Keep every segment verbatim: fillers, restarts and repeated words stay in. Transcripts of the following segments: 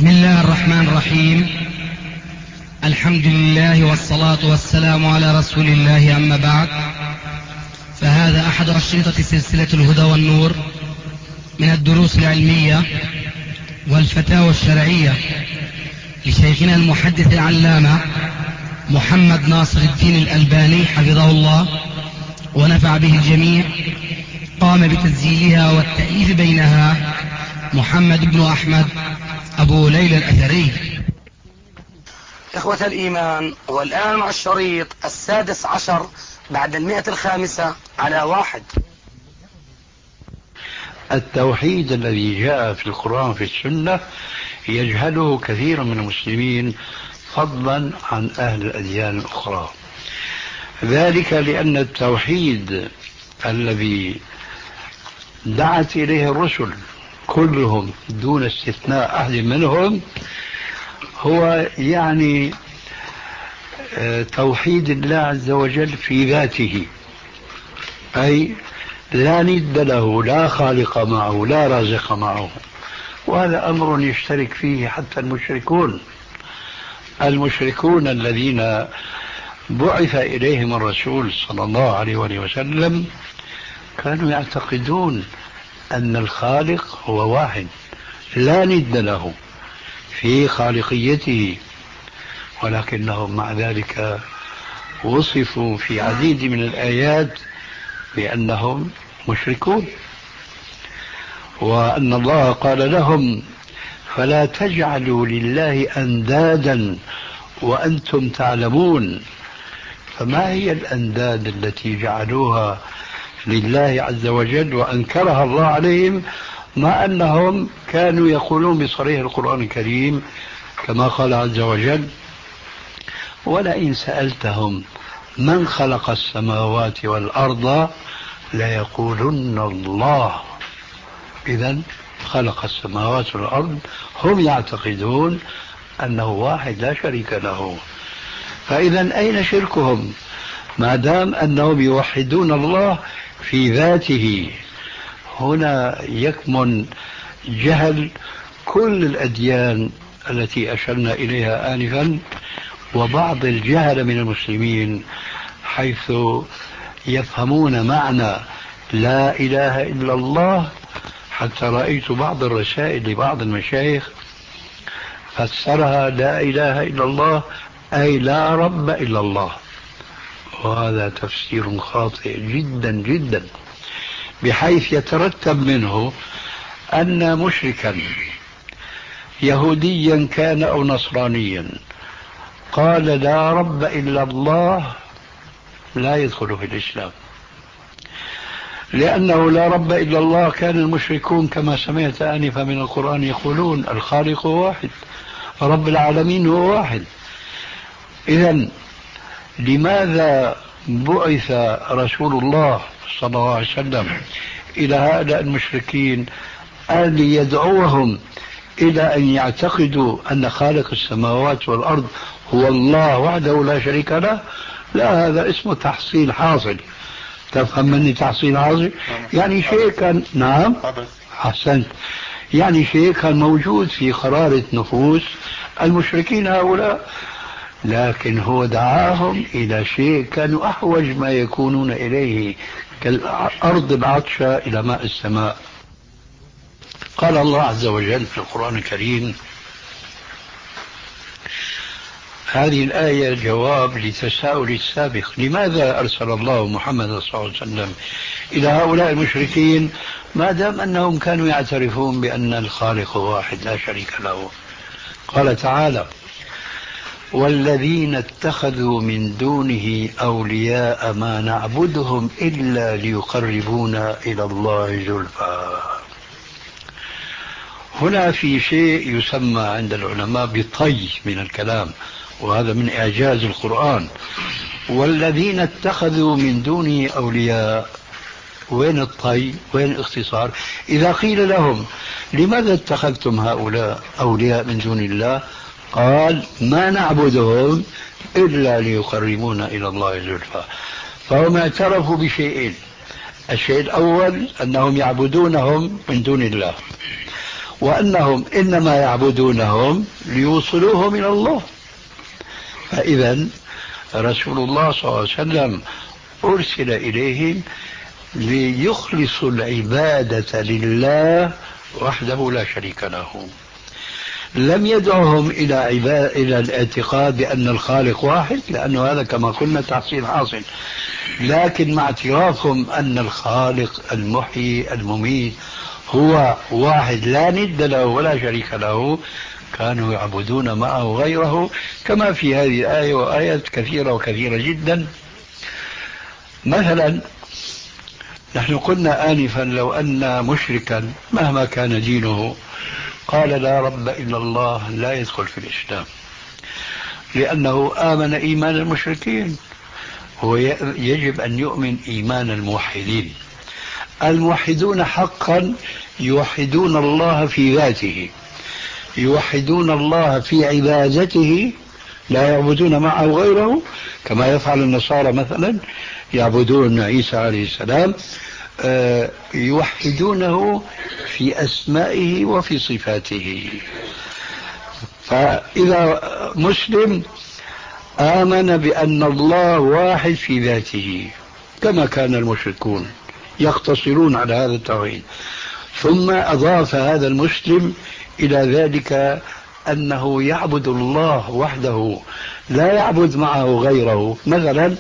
بسم الله الرحمن الرحيم. الحمد لله والصلاة والسلام على رسول الله، أما بعد، فهذا أحد أشرطة سلسلة الهدى والنور من الدروس العلمية والفتاوى الشرعية لشيخنا المحدث العلامة محمد ناصر الدين الألباني حفظه الله ونفع به الجميع. قام بتسجيلها والتأليف بينها محمد بن أحمد أبو ليلى الأثري. إخوة الإيمان، والآن مع الشريط السادس عشر بعد المئة الخامسة على واحد. التوحيد الذي جاء في القرآن وفي السنة يجهله كثير من المسلمين فضلا عن أهل الأديان الأخرى، ذلك لأن التوحيد الذي دعت إليه الرسل كلهم دون استثناء أحد منهم هو يعني توحيد الله عز وجل في ذاته، أي لا ند له، لا خالق معه، لا رازق معه. وهذا أمر يشترك فيه حتى المشركون المشركون الذين بعث إليهم الرسول صلى الله عليه وسلم كانوا يعتقدون أن الخالق هو واحد لا ند له في خالقيته، ولكنهم مع ذلك وصفوا في عديد من الآيات بأنهم مشركون، وأن الله قال لهم: فلا تجعلوا لله أندادا وأنتم تعلمون. فما هي الأنداد التي جعلوها لله عز وجل وأنكرها الله عليهم، مع أنهم كانوا يقولون بصريح القرآن الكريم كما قال عز وجل: ولئن سألتهم من خلق السماوات والأرض ليقولن الله. إذن خلق السماوات والأرض، هم يعتقدون أنه واحد لا شريك له. فإذا أين شركهم ما دام أنهم يوحدون الله في ذاته؟ هنا يكمن جهل كل الأديان التي أشرنا إليها آنفا، وبعض الجهل من المسلمين، حيث يفهمون معنى لا إله إلا الله. حتى رأيت بعض الرسائل لبعض المشايخ فسرها لا إله إلا الله أي لا رب إلا الله، وهذا تفسير خاطئ جدا جدا، بحيث يترتب منه أن مشركا يهوديا كان أو نصرانيا قال لا رب إلا الله لا يدخل في الإسلام، لأنه لا رب إلا الله كان المشركون كما سمعت آنفا من القرآن يقولون الخالق هو واحد، رب العالمين هو واحد. إذن لماذا بعث رسول الله صلى الله عليه وسلم إلى هؤلاء المشركين أن يدعوهم إلى أن يعتقدوا أن خالق السماوات والأرض هو الله وحده لا شريك له؟ لا، هذا اسمه تحصيل حاصل. تفهم مني تحصيل حاصل؟ يعني شيء كان، نعم حسنت، يعني شيء كان موجود في قرارة نفوس المشركين هؤلاء، لكن هو دعاهم إلى شيء كانوا أحوج ما يكونون إليه، كالأرض العطشة إلى ماء السماء. قال الله عز وجل في القرآن الكريم، هذه الآية جواب لتساؤل السابق: لماذا أرسل الله محمد صلى الله عليه وسلم إلى هؤلاء المشركين ما دام أنهم كانوا يعترفون بأن الخالق واحد لا شريك له؟ قال تعالى: والذين اتخذوا من دونه أولياء ما نعبدهم إلا ليقربونا إلى الله زلفى. هنا في شيء يسمى عند العلماء بطي من الكلام، وهذا من إعجاز القرآن. والذين اتخذوا من دونه أولياء، وين الطي؟ وين الاختصار؟ إذا قيل لهم لماذا اتخذتم هؤلاء أولياء من دون الله؟ قال: ما نعبدهم إلا ليقربونا إلى الله زلفى. فهم اعترفوا بشيئين: الشيء الأول أنهم يعبدونهم من دون الله، وأنهم إنما يعبدونهم ليوصلوهم إلى الله. فإذا رسول الله صلى الله عليه وسلم أرسل إليهم ليخلصوا العبادة لله وحده لا شريك له. لم يدعهم إلى عبادة إلى الاعتقاد بأن الخالق واحد، لأنه هذا كما قلنا تحصيل حاصل، لكن مع اعترافهم أن الخالق المحيي المميت هو واحد لا ند له ولا شريك له، كانوا يعبدون معه غيره، كما في هذه الآية وآيات كثيرة وكثيرة جدا. مثلا نحن قلنا آنفا لو أن مشركا مهما كان دينه قال لا رب إلا الله لا يدخل في الإسلام، لأنه آمن إيمان المشركين. هو يجب أن يؤمن إيمان الموحدين. الموحدون حقا يوحدون الله في ذاته، يوحدون الله في عبادته، لا يعبدون معه غيره كما يفعل النصارى مثلا، يعبدون عيسى عليه السلام، يوحدونه في أسمائه وفي صفاته. فإذا مسلم آمن بأن الله واحد في ذاته كما كان المشركون يقتصرون على هذا التوحيد، ثم أضاف هذا المسلم إلى ذلك أنه يعبد الله وحده لا يعبد معه غيره. مثلا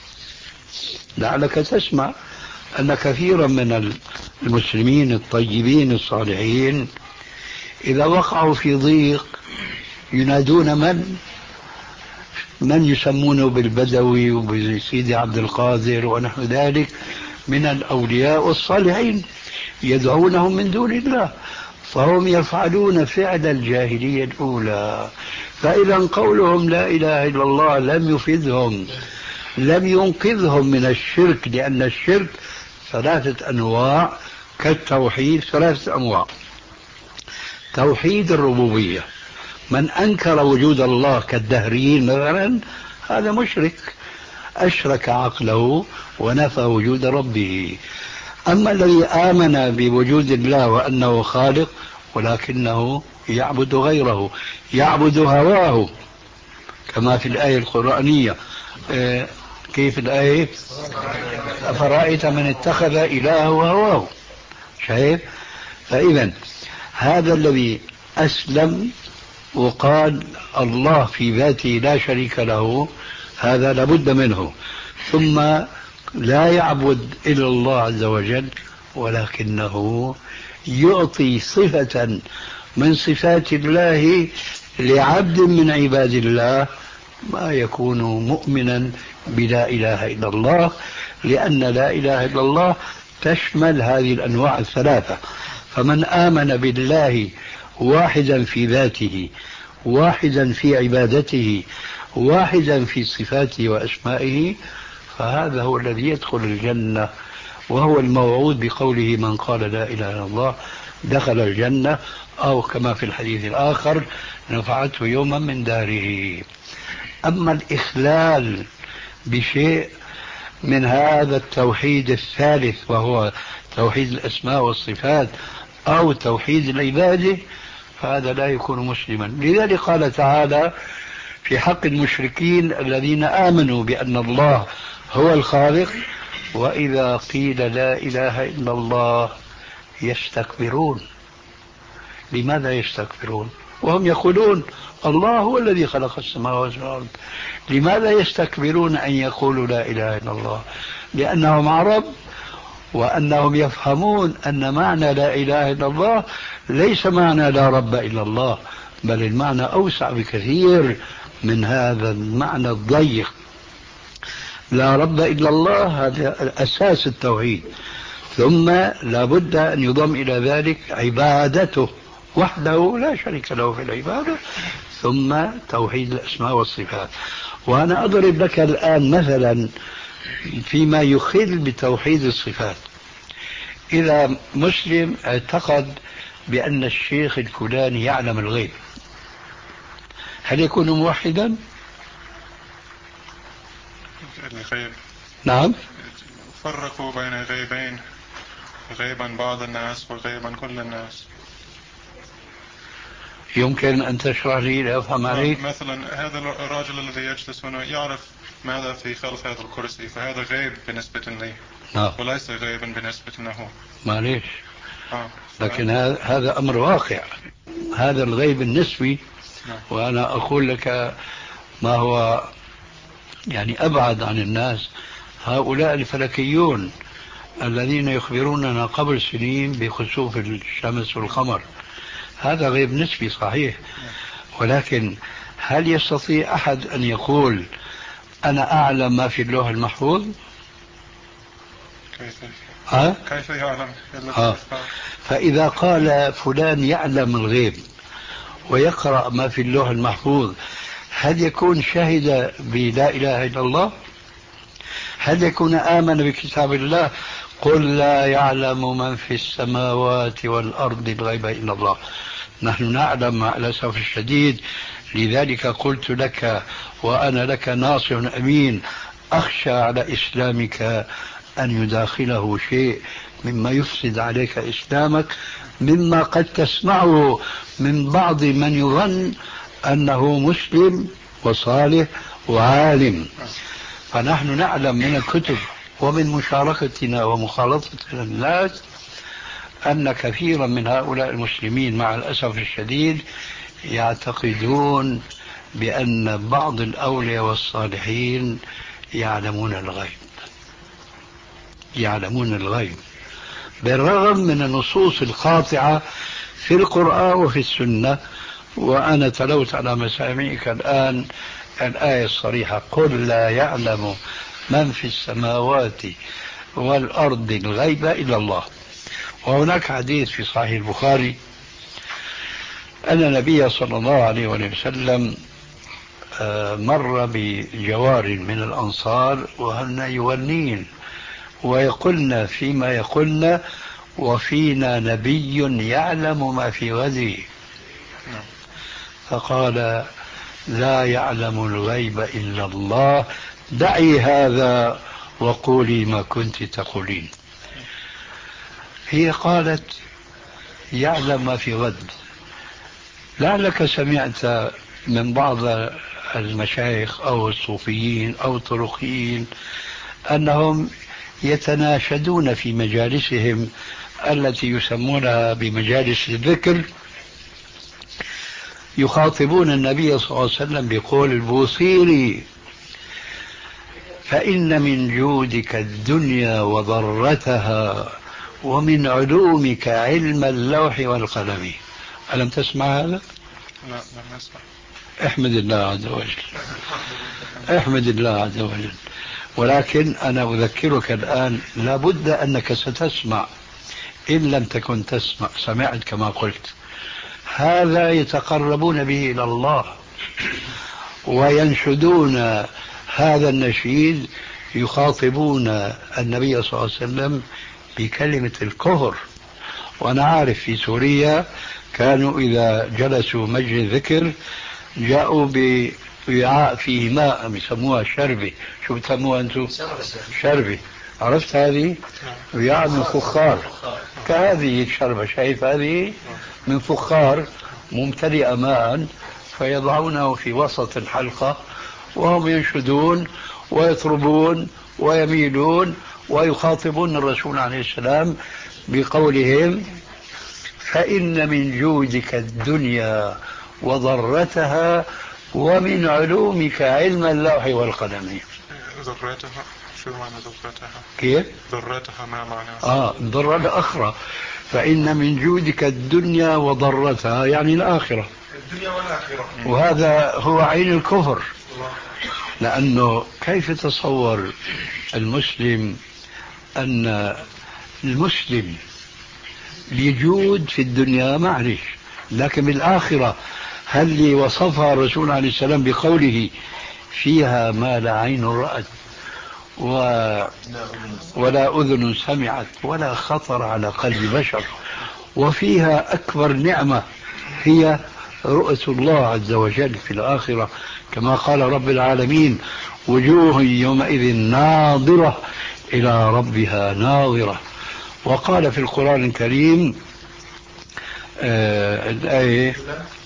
لعلك تسمع أن كثيرا من المسلمين الطيبين الصالحين إذا وقعوا في ضيق ينادون من من يسمونه بالبدوي وبسيدي عبد القادر ونحو ذلك من الأولياء والصالحين، يدعونهم من دون الله، فهم يفعلون فعل الجاهلية الأولى. فإذا قولهم لا إله إلا الله لم يفيدهم، لم ينقذهم من الشرك، لأن الشرك ثلاثة أنواع كالتوحيد. ثلاثة أنواع: توحيد الربوبية، من أنكر وجود الله كالدهريين مثلا هذا مشرك، أشرك عقله ونفى وجود ربه. أما الذي آمن بوجود الله وأنه خالق ولكنه يعبد غيره، يعبد هواه، كما في الآية القرآنية. كيف الآية؟ أفرأيت من اتخذ إلهه هواه. شايف؟ فإذا هذا الذي أسلم وقال الله في ذاته لا شريك له، هذا لابد منه، ثم لا يعبد إلا الله عز وجل، ولكنه يعطي صفة من صفات الله لعبد من عباد الله، ما يكون مؤمنا بلا إله إلا الله، لأن لا إله إلا الله تشمل هذه الأنواع الثلاثة. فمن آمن بالله واحدا في ذاته، واحدا في عبادته، واحدا في صفاته وأسمائه، فهذا هو الذي يدخل الجنة، وهو الموعود بقوله من قال لا إله إلا الله دخل الجنة، أو كما في الحديث الآخر نفعته يوما من داره. أما الإخلال بشيء من هذا التوحيد الثالث وهو توحيد الأسماء والصفات أو توحيد العبادة، فهذا لا يكون مسلما. لذلك قال تعالى في حق المشركين الذين آمنوا بأن الله هو الخالق: وإذا قيل لا إله إلا الله يستكبرون. لماذا يستكبرون وهم يقولون الله هو الذي خلق السماوات والأرض؟ لماذا يستكبرون أن يقولوا لا إله إلا الله؟ لأنهم عرب، وأنهم يفهمون أن معنى لا إله إلا الله ليس معنى لا رب إلا الله، بل المعنى أوسع بكثير من هذا المعنى الضيق. لا رب إلا الله هذا أساس التوحيد، ثم لا بد أن يضم إلى ذلك عبادته وحده لا شريك له في العبادة، ثم توحيد الأسماء والصفات. وأنا أضرب لك الآن مثلا فيما يخل بتوحيد الصفات. إذا مسلم اعتقد بأن الشيخ الفلاني يعلم الغيب، هل يكون موحدا؟ الغيب نعم، فرقوا بين غيبين: غيبا بعض الناس وغيبا كل الناس. يمكن أن تشرح لي لأفهم عليك؟ مثلا هذا الرجل الذي يجلس هنا يعرف ماذا في خلف هذا الكرسي، فهذا غيب بالنسبة لي نعم. وليس غيبا بالنسبة له. معليش. آه. ف... لكن هذا أمر واقع، هذا الغيب النسبي. نعم. وأنا أقول لك ما هو يعني أبعد عن الناس، هؤلاء الفلكيون الذين يخبروننا قبل سنين بخسوف الشمس والقمر، هذا غيب نسبي صحيح، ولكن هل يستطيع أحد أن يقول أنا أعلم ما في اللوح المحفوظ؟ كيف ها؟ كيف يعلم؟ ها. فإذا قال فلان يعلم الغيب ويقرأ ما في اللوح المحفوظ، هل يكون شهد بلا إله إلا الله؟ هل يكون آمن بكتاب الله؟ قل لا يعلم من في السماوات والأرض الغيب إلا الله. نحن نعلم مع الأسف الشديد، لذلك قلت لك وأنا لك ناصح أمين، أخشى على إسلامك أن يداخله شيء مما يفسد عليك إسلامك، مما قد تسمعه من بعض من يظن أنه مسلم وصالح وعالم. فنحن نعلم من الكتب ومن مشاركتنا ومخالطتنا الناس أن كثيرا من هؤلاء المسلمين مع الأسف الشديد يعتقدون بأن بعض الأولياء والصالحين يعلمون الغيب، يعلمون الغيب بالرغم من النصوص القاطعة في القرآن وفي السنة. وأنا تلوت على مسامعك الآن الآية الصريحة: قل لا يعلم من في السماوات والأرض الغيب إلا الله. وهناك حديث في صحيح البخاري أن النبي صلى الله عليه وسلم مر بجوار من الأنصار وهن يغنين ويقولن فيما يقولن وفينا نبي يعلم ما في غده، فقال لا يعلم الغيب إلا الله، دعي هذا وقولي ما كنت تقولين. هي قالت يعلم ما في غد. لعلك سمعت من بعض المشايخ أو الصوفيين أو الطرقيين أنهم يتناشدون في مجالسهم التي يسمونها بمجالس الذكر، يخاطبون النبي صلى الله عليه وسلم بقول البوصيري: فإن من جودك الدنيا وضرتها ومن علومك علم اللوح والقلم. ألم تسمع هذا؟ لا لم أسمع. احمد الله عز وجل، احمد الله عز وجل. ولكن أنا أذكرك الآن لابد أنك ستسمع، إن لم تكن تسمع سمعت كما قلت. هذا يتقربون به إلى الله وينشدون هذا النشيد، يخاطبون النبي صلى الله عليه وسلم بكلمة الكفر. وأنا عارف في سوريا كانوا إذا جلسوا مجلس ذكر جاءوا بوعاء فيه ماء يسموها شربة. شو بتسموها أنتم؟ شربة. عرفت هذه؟ وعاء من فخار كهذه الشربة، شايف هذه من فخار ممتلئة ماء، فيضعونه في وسط الحلقة وهم ينشدون ويطربون ويميلون ويخاطبون الرسول عليه السلام بقولهم: فإن من جودك الدنيا وضرتها ومن علومك علم اللوح والقلم. ذرتها شو معنى ذرتها؟ كيف؟ ذرتها ما معنى؟ آه ذرة أخرى. فإن من جودك الدنيا وضرتها يعني الآخرة، الدنيا والآخرة. وهذا هو عين الكفر. لأنه كيف تصور المسلم أن المسلم يجود في الدنيا معلش، لكن بالآخرة هل اللي وصفها الرسول عليه السلام بقوله فيها ما لا عين رأت و... ولا أذن سمعت ولا خطر على قلب بشر، وفيها أكبر نعمة هي رؤية الله عز وجل في الآخرة، كما قال رب العالمين: وجوه يومئذ ناظرة إلى ربها ناظرة. وقال في القرآن الكريم آه الآية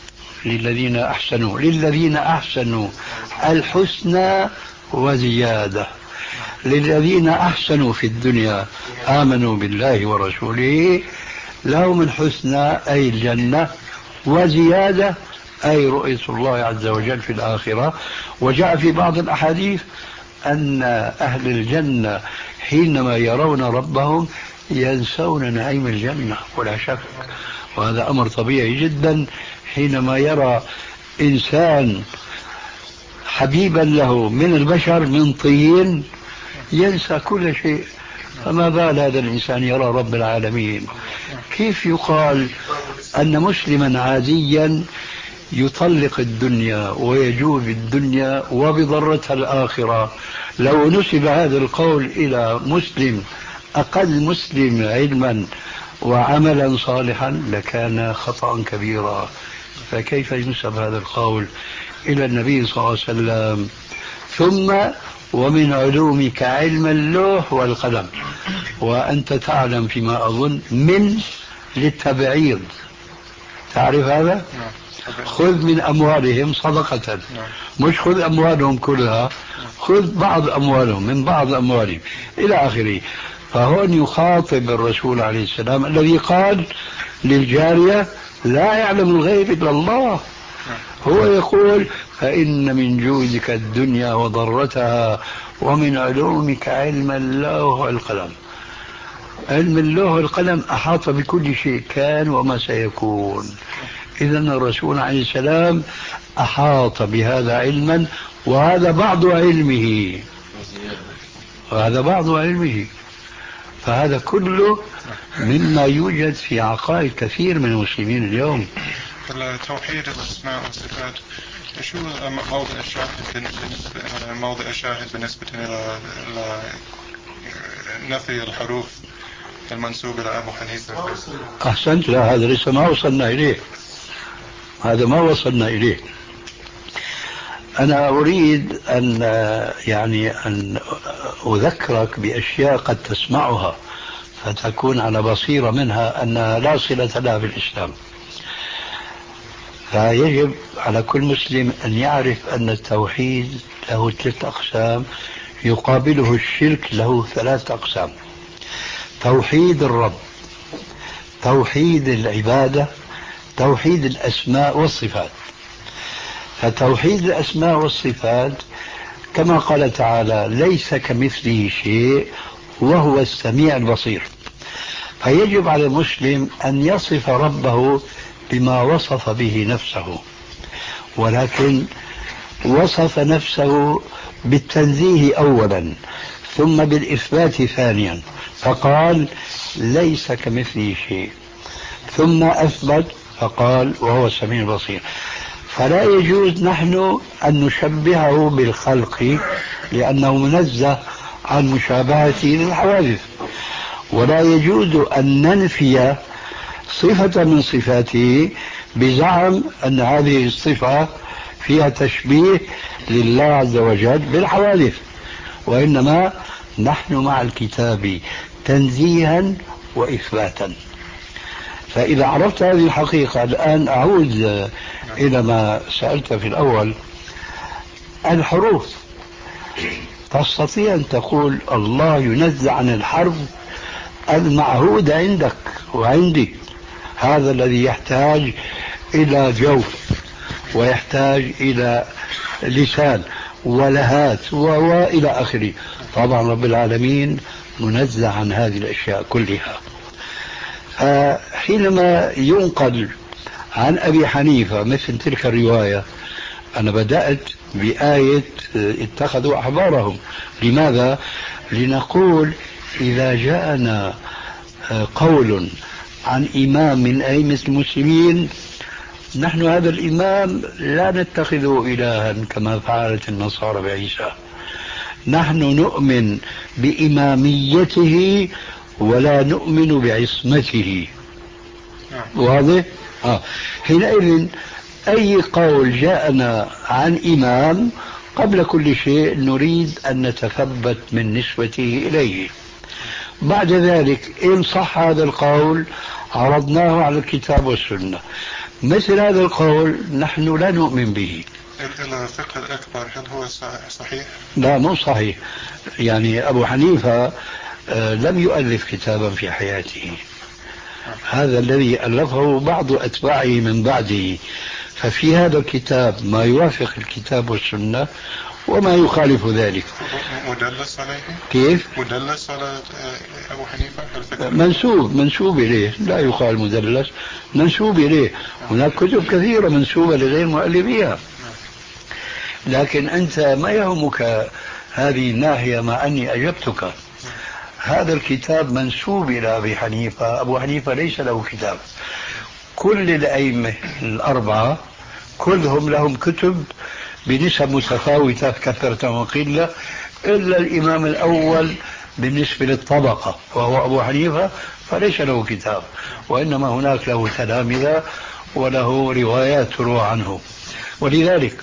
للذين أحسنوا للذين أحسنوا الحسنى وزيادة. للذين أحسنوا في الدنيا آمنوا بالله ورسوله لهم الحسنى أي الجنة، وزيادة أي رؤية الله عز وجل في الآخرة. وجاء في بعض الأحاديث أن أهل الجنة حينما يرون ربهم ينسون نعيم الجنة ولا شك، وهذا أمر طبيعي جدا. حينما يرى إنسان حبيبا له من البشر من طين ينسى كل شيء، فما بال هذا الإنسان يرى رب العالمين؟ كيف يقال أن مسلما عاديا يطلق الدنيا ويجوب الدنيا وبضرتها الآخرة؟ لو نسب هذا القول إلى مسلم أقل مسلم علما وعملا صالحا لكان خطأ كبيرا، فكيف ينسب هذا القول إلى النبي صلى الله عليه وسلم؟ ثم ومن علومك علم اللوح والقلم، وأنت تعلم فيما أظن من للتبعيض، تعرف هذا؟ خذ من أموالهم صدقة، مش خذ أموالهم كلها، خذ بعض أموالهم من بعض أموالهم إلى آخره. فهون يخاطب الرسول عليه السلام الذي قال للجارية لا يعلم الغيب إلا الله، هو يقول فإن من جودك الدنيا وضرتها ومن علومك علم اللوح والقلم. علم اللوح والقلم أحاط بكل شيء كان وما سيكون. إذن الرسول عليه السلام أحاط بهذا علما، وهذا بعض علمه وهذا بعض علمه فهذا كله مما يوجد في عقائد كثير من المسلمين اليوم. توحيد الأسماء والصفات شو موضع الشاهد موضع الشاهد بالنسبة إلى نفي الحروف المنسوب إلى أبو حنيفة؟ أحسنت، لا هذا لسه ما وصلنا إليه، هذا ما وصلنا إليه. أنا أريد أن يعني أن أذكرك بأشياء قد تسمعها فتكون على بصيرة منها أنها لا صلة لها بالإسلام. فيجب على كل مسلم أن يعرف أن التوحيد له ثلاث أقسام، يقابله الشرك له ثلاث أقسام: توحيد الرب، توحيد العبادة، توحيد الأسماء والصفات. فتوحيد الأسماء والصفات كما قال تعالى ليس كمثله شيء وهو السميع البصير، فيجب على المسلم أن يصف ربه بما وصف به نفسه، ولكن وصف نفسه بالتنزيه أولا ثم بالإثبات ثانيا، فقال ليس كمثله شيء، ثم أثبت فقال وهو السميع البصير. فلا يجوز نحن أن نشبهه بالخلق لأنه منزه عن مشابهته للحوادث، ولا يجوز أن ننفي صفة من صفاته بزعم أن هذه الصفة فيها تشبيه لله عز وجل بالحوادث، وإنما نحن مع الكتاب تنزيها وإثباتا. فإذا عرفت هذه الحقيقة، الآن أعود إلى ما سألت في الأول. الحروف تستطيع أن تقول الله ينزع عن الحرف المعهود عندك وعندي، هذا الذي يحتاج إلى جوف ويحتاج إلى لسان ولهات وإلى آخره. طبعا رب العالمين منزع عن هذه الأشياء كلها. فحينما ينقل عن أبي حنيفة مثل تلك الرواية، أنا بدأت بآية اتخذوا أحبارهم. لماذا؟ لنقول إذا جاءنا قول عن إمام من أئمة المسلمين، نحن هذا الإمام لا نتخذه إلها كما فعلت النصارى بعيسى، نحن نؤمن بإماميته ولا نؤمن بعصمته. واضح؟ آه. حينئذ أي قول جاءنا عن إمام قبل كل شيء نريد أن نتثبت من نسبته إليه. بعد ذلك إن صح هذا القول عرضناه على الكتاب والسنة، مثل هذا القول نحن لا نؤمن به. الفقه الأكبر هل هو صحيح؟ لا مو صحيح. يعني أبو حنيفة لم يؤلف كتابا في حياته، هذا الذي ألفه بعض أتباعه من بعده، ففي هذا الكتاب ما يوافق الكتاب والسنة وما يخالف ذلك. مدلس عليه؟ كيف؟ مدلس على أبو حنيفة؟ منسوب منسوب إليه، لا يقال مدلس، منسوب إليه. هناك كتب كثيرة منسوبة لغير مؤلفيها، لكن أنت ما يهمك هذه الناحية مع أني أجبتك. هذا الكتاب منسوب إلى أبي حنيفة، أبو حنيفة ليس له كتاب. كل الأئمة الأربعة كلهم لهم كتب بنسب متفاوتة كثرة وقلة، إلا الإمام الأول بالنسبة للطبقة وهو أبو حنيفة فليس له كتاب، وإنما هناك له تلامذة وله روايات تروى عنه. ولذلك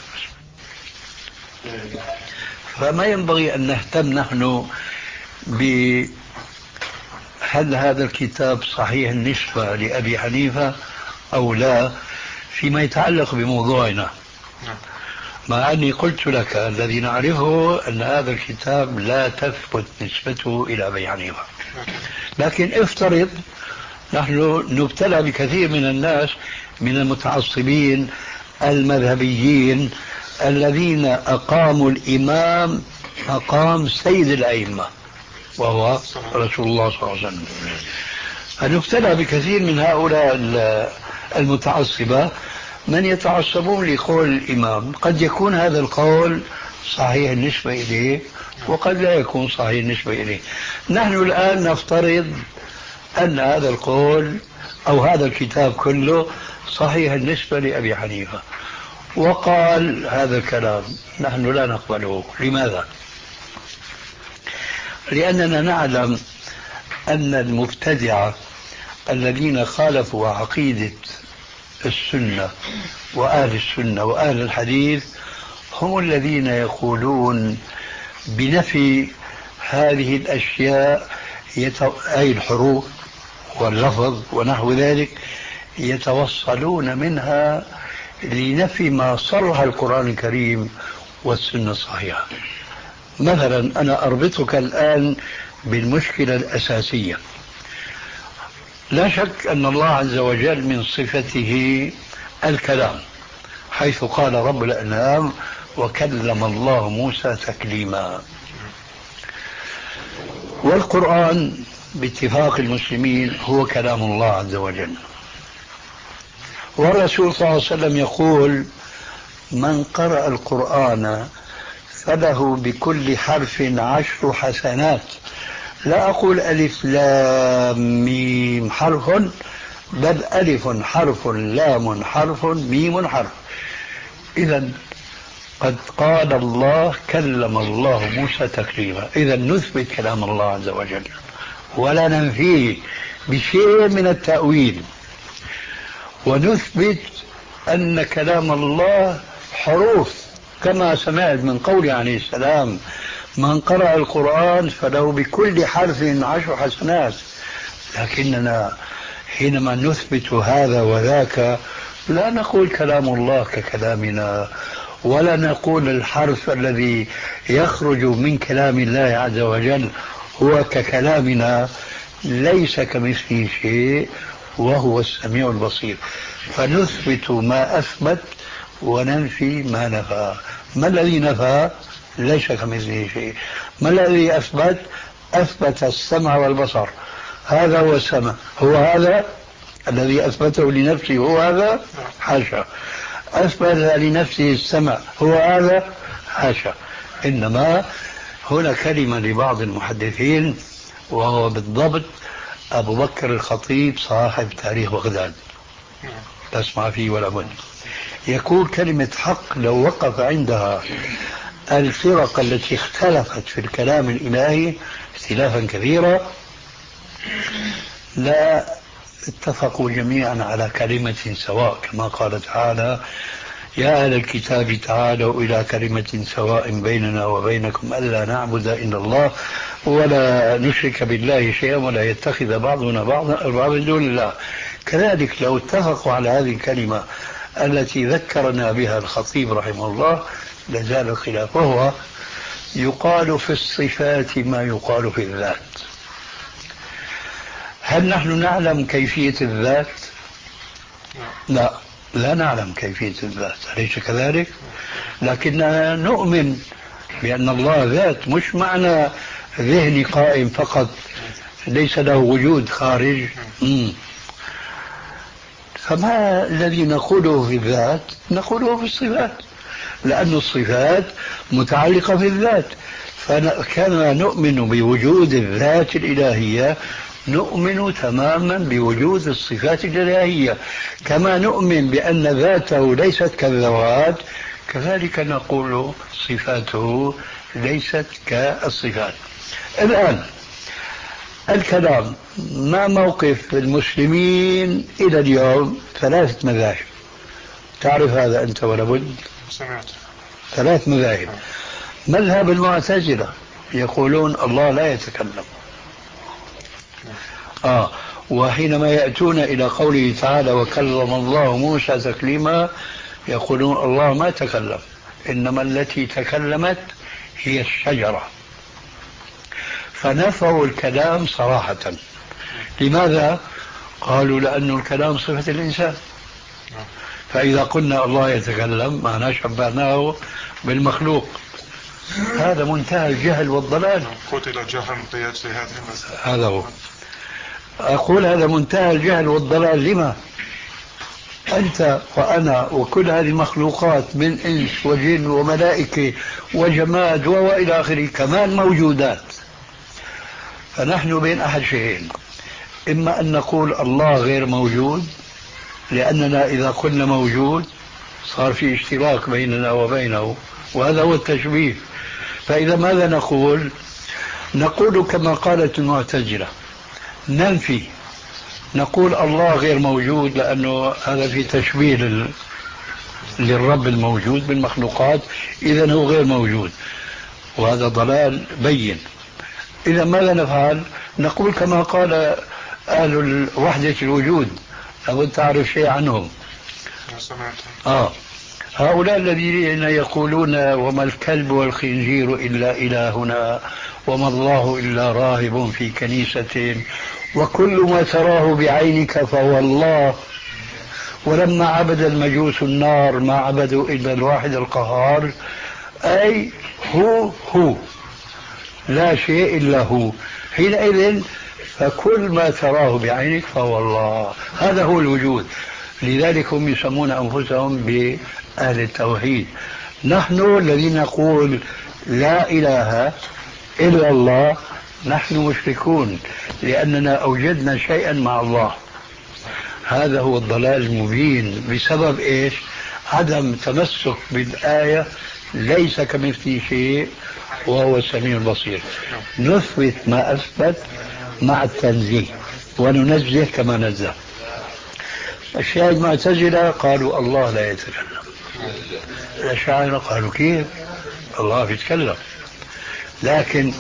فما ينبغي أن نهتم نحن بهل هذا الكتاب صحيح النسبة لأبي حنيفة أو لا فيما يتعلق بموضوعنا، مع أني قلت لك الذي نعرفه أن هذا الكتاب لا تثبت نسبته إلى أبي حنيفة. لكن افترض نحن نبتلى بكثير من الناس من المتعصبين المذهبيين الذين أقاموا الإمام مقام سيد الأئمة وهو رسول الله صلى الله عليه وسلم. فنبتلى بكثير من هؤلاء المتعصبة من يتعصبون لقول الإمام، قد يكون هذا القول صحيح النسبة إليه وقد لا يكون صحيح النسبة إليه. نحن الآن نفترض أن هذا القول أو هذا الكتاب كله صحيح النسبة لأبي حنيفة، وقال هذا الكلام نحن لا نقبله. لماذا؟ لأننا نعلم أن المبتدعة الذين خالفوا عقيدة السنة وأهل السنة وأهل الحديث هم الذين يقولون بنفي هذه الأشياء يتو... أي الحروف واللفظ ونحو ذلك، يتوصلون منها لنفي ما صرح القرآن الكريم والسنة الصحيحة. مثلا أنا أربطك الآن بالمشكلة الأساسية. لا شك أن الله عز وجل من صفته الكلام، حيث قال رب الأنعام وكلم الله موسى تكليما. والقرآن باتفاق المسلمين هو كلام الله عز وجل. والرسول صلى الله عليه وسلم يقول من قرأ القرآن فله بكل حرف عشر حسنات. لا أقول ألف لام ميم حرف، بل ألف حرف لام حرف ميم حرف. إذن قد قال الله كلم الله موسى تكليما. إذن نثبت كلام الله عز وجل ولا ننفيه بشيء من التأويل، ونثبت أن كلام الله حروف كما سمعت من قول عليه السلام من قرأ القرآن فله بكل حرف عشر حسنات. لكننا حينما نثبت هذا وذاك لا نقول كلام الله ككلامنا، ولا نقول الحرف الذي يخرج من كلام الله عز وجل هو ككلامنا، ليس كمثله شيء وهو السميع البصير. فنثبت ما أثبت وننفي ما نفى. ما الذي نفى؟ ليس كمثله شيء. ما الذي أثبت؟ أثبت السمع والبصر. هذا هو السمع، هو هذا الذي أثبته لنفسه، هو هذا؟ حاشا. أثبت لنفسه السمع، هو هذا؟ حاشا. إنما هنا كلمة لبعض المحدثين وهو بالضبط أبو بكر الخطيب صاحب تاريخ بغداد، تسمع فيه ولا بد، يقول كلمة حق لو وقف عندها الفرق التي اختلفت في الكلام الإلهي اختلافا كثيرا لا اتفقوا جميعا على كلمة سواء، كما قال تعالى يا أهل الكتاب تعالوا إلى كلمة سواء بيننا وبينكم ألا نعبد إلا الله ولا نشرك بالله شيئا ولا يتخذ بعضنا بعضا أربابا من دون الله. كذلك لو اتفقوا على هذه الكلمة التي ذكرنا بها الخطيب رحمه الله لزال الخلاف، وهو يقال في الصفات ما يقال في الذات. هل نحن نعلم كيفية الذات؟ لا، لا نعلم كيفية الذات، أليس كذلك؟ لكننا نؤمن بأن الله ذات، مش معنى ذهني قائم فقط ليس له وجود خارج. مم. فما الذي نقوله في الذات نقوله في الصفات، لأن الصفات متعلقة في الذات. فكما نؤمن بوجود الذات الإلهية نؤمن تماما بوجود الصفات الإلهية، كما نؤمن بأن ذاته ليست كالذوات كذلك نقول صفاته ليست كالصفات. الآن الكلام، ما موقف المسلمين إلى اليوم؟ ثلاثة مذاهب، تعرف هذا أنت ولا بد؟ سمعت. ثلاث مذاهب. مذهب المعتزلة يقولون الله لا يتكلم، آه وحينما يأتون إلى قوله تعالى وكلم الله موسى تكليما يقولون الله ما تكلم، إنما التي تكلمت هي الشجرة. فنفوا الكلام صراحة. لماذا؟ قالوا لأن الكلام صفة الإنسان، فإذا قلنا الله يتكلم معناه شبهناه بالمخلوق. هذا منتهى الجهل والضلال. قتل جهل قيادة هذه المسألة. هذا هو. أقول هذا منتهى الجهل والضلال. لما؟ أنت وأنا وكل هذه المخلوقات من إنس وجن وملائكة وجماد وإلى آخره كمان موجودات. فنحن بين أحد شيئين، إما أن نقول الله غير موجود، لأننا إذا قلنا موجود صار في اشتراك بيننا وبينه، وهذا هو التشبيه. فإذا ماذا نقول؟ نقول كما قالت المعتزلة، ننفي، نقول الله غير موجود لأنه هذا في تشبيه لل... للرب الموجود بالمخلوقات، إذن هو غير موجود، وهذا ضلال بين. إذا ماذا نفعل؟ نقول كما قال أهل وحدة الوجود، لابد تعرف شيء عنهم. آه. هؤلاء الذين يقولون وما الكلب والخنزير إلا إلهنا وما الله إلا راهب في كنيسة وكل ما تراه بعينك فهو الله، ولما عبد المجوس النار ما عبدوا إلا الواحد القهار، أي هو هو لا شيء إلا هو، حينئذ فكل ما تراه بعينك فهو الله. هذا هو الوجود. لذلك هم يسمون أنفسهم بأهل التوحيد. نحن الذين نقول لا إله إلا الله نحن مشركون، لأننا أوجدنا شيئا مع الله. هذا هو الضلال المبين. بسبب إيش؟ عدم تمسك بالآية ليس كمثله شيء وهو السميع البصير. نثبت ما أثبت مع التنزيه وننزه كما نزه. الشيعة المعتزلة قالوا الله لا يتكلم، الأشاعرة قالوا كيف الله يتكلم، لكن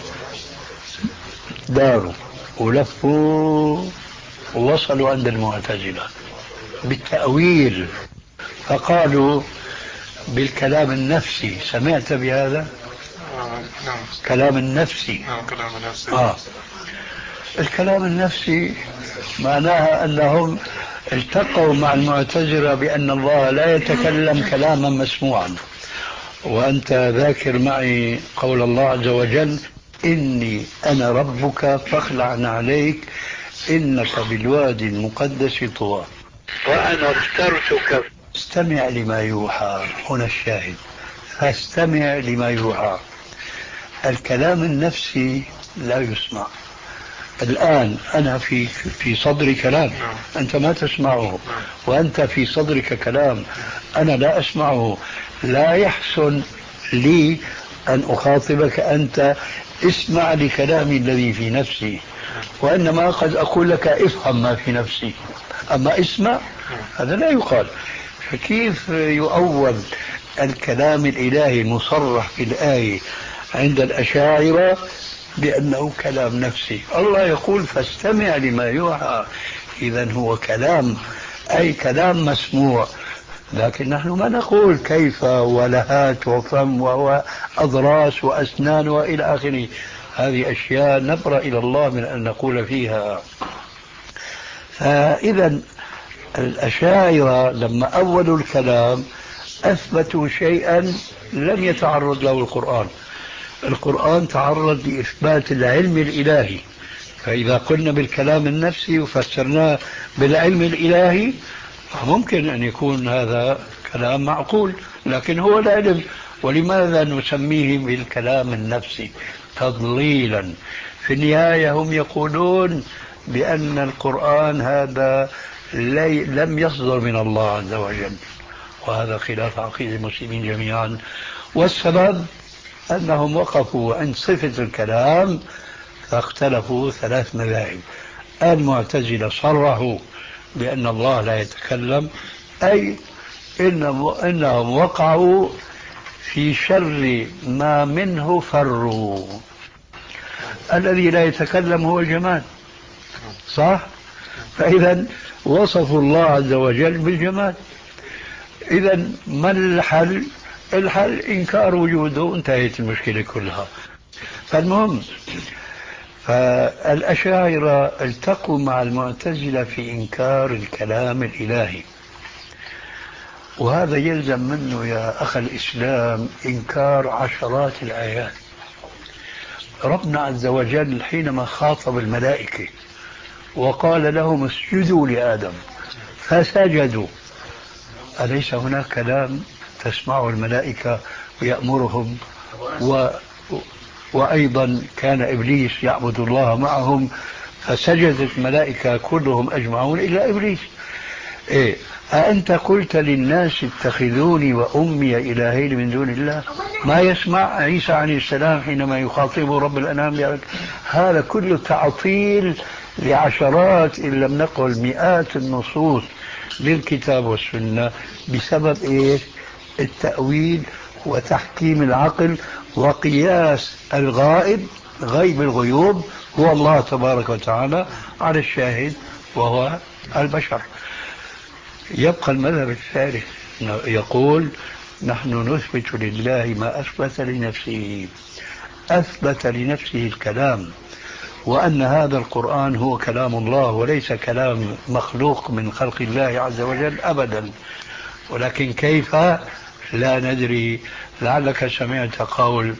داروا ولفوا ووصلوا عند المعتزلة بالتأويل، فقالوا بالكلام النفسي. سمعت بهذا؟ آه، نعم. كلام النفسي. آه، كلام النفسي. آه. الكلام النفسي معناها أنهم التقوا مع المعتزلة بأن الله لا يتكلم كلاما مسموعا. وأنت ذاكر معي قول الله عز وجل إني أنا ربك فاخلع عليك إنك بالوادي المقدس طوى وأنا اخترتك فاستمع لما يوحى. هنا الشاهد، فاستمع لما يوحى. الكلام النفسي لا يسمع. الآن أنا في في صدري كلام أنت ما تسمعه، وأنت في صدرك كلام أنا لا أسمعه. لا يحسن لي أن أخاطبك أنت اسمع لكلامي الذي في نفسي، وإنما قد أقول لك افهم ما في نفسي، أما اسمع هذا لا يقال. فكيف يؤول الكلام الإلهي المصرح في الآية عند الأشاعرة بأنه كلام نفسي؟ الله يقول فاستمع لما يوحى، إذن هو كلام، أي كلام مسموع. لكن نحن ما نقول كيف ولهات وفم وأضراس وأسنان وإلى آخره. هذه أشياء نبرأ إلى الله من أن نقول فيها. فإذا الأشاعرة لما أولوا الكلام أثبتوا شيئا لم يتعرض له القرآن. القرآن تعرض لإثبات العلم الإلهي، فإذا قلنا بالكلام النفسي وفسرناه بالعلم الإلهي ممكن أن يكون هذا كلام معقول، لكن هو العلم. ولماذا نسميه بالكلام النفسي؟ تضليلا. في النهاية هم يقولون بأن القرآن هذا لم يصدر من الله عز وجل، وهذا خلاف عقيدة المسلمين جميعا. والسبب أنهم وقفوا عند صفة الكلام فاختلفوا ثلاث مذاهب. المعتزلة صرحوا بأن الله لا يتكلم، أي إنهم وقعوا في شر ما منه فروا. الذي لا يتكلم هو الجمال، صح؟ فإذا وصفوا الله عز وجل بالجمال. إذا ما الحل؟ الحل إنكار وجوده، انتهت المشكلة كلها. فالمهم، فالأشاعرة التقوا مع المعتزلة في إنكار الكلام الإلهي، وهذا يلزم منه يا أخ الإسلام إنكار عشرات الآيات. ربنا عز وجل حينما خاطب الملائكة وقال لهم اسجدوا لآدم فسجدوا، أليس هناك كلام تسمعه الملائكة ويأمرهم؟ و... وأيضا كان إبليس يعبد الله معهم فسجدت الملائكة كلهم أجمعون إلا إبليس. إيه؟ أأنت قلت للناس اتخذوني وأمي إلهين من دون الله؟ ما يسمع عيسى عليه السلام حينما يخاطبه رب الأنام؟ هذا كله تعطيل لعشرات إن لم نقل مئات النصوص للكتاب والسنة بسبب إيش؟ التأويل وتحكيم العقل وقياس الغائب، غيب الغيوب هو الله تبارك وتعالى، على الشاهد وهو البشر. يبقى المذهب الثالث يقول نحن نثبت لله ما أثبت لنفسه، أثبت لنفسه الكلام، وأن هذا القرآن هو كلام الله وليس كلام مخلوق من خلق الله عز وجل أبدا. ولكن كيف لا ندري. لعلك سمعت قول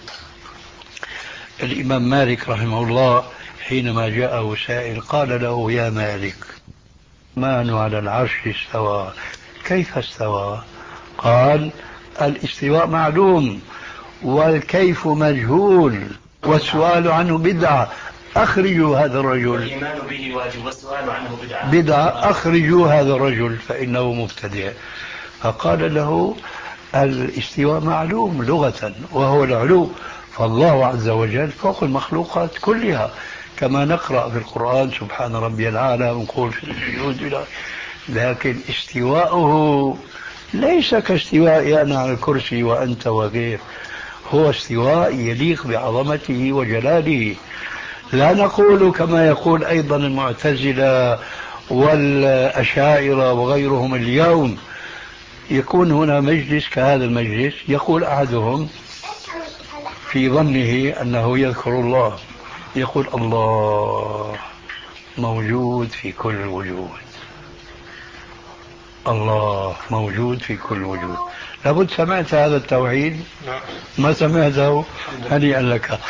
الإمام مالك رحمه الله حينما جاءه سائل قال له يا مالك الرحمن على العرش استوى، كيف استوى؟ قال الاستواء معلوم والكيف مجهول والسؤال عنه بدعة، أخرجوا هذا الرجل. والإيمان به واجب والسؤال عنه بدعة. بدعة، أخرجوا هذا الرجل فإنه مبتدع. فقال له الاستواء معلوم لغة وهو العلو، فالله عز وجل فوق المخلوقات كلها، كما نقرأ في القرآن سبحان ربي الأعلى ونقول في السجود إلى. لكن استواءه ليس كاستواء أنا على الكرسي وأنت وغير، هو استواء يليق بعظمته وجلاله. لا نقول كما يقول أيضا المعتزلة والأشاعرة وغيرهم اليوم، يكون هنا مجلس كهذا المجلس يقول أحدهم في ظنه أنه يذكر الله يقول الله موجود في كل الوجود، الله موجود في كل وجود. لابد سمعت هذا التوحيد؟ ما سمعته؟ هنيئا لك.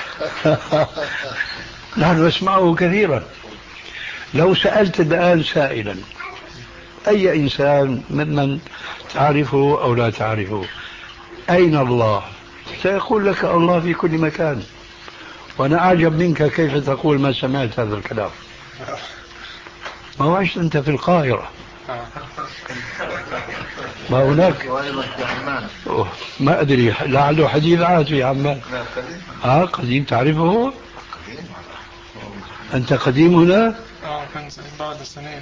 نحن نسمعه كثيرا. لو سألت الآن سائلا أي إنسان ممن تعرفه أو لا تعرفه أين الله؟ سيقول لك الله في كل مكان. وأنا أعجب منك كيف تقول ما سمعت هذا الكلام. ما هو عشت أنت في القاهرة، ما هناك أوه. ما أدري لعله حديث عهد في عمان. آه قديم تعرفه؟ أنت قديم هنا؟ آه كان بعد سنين.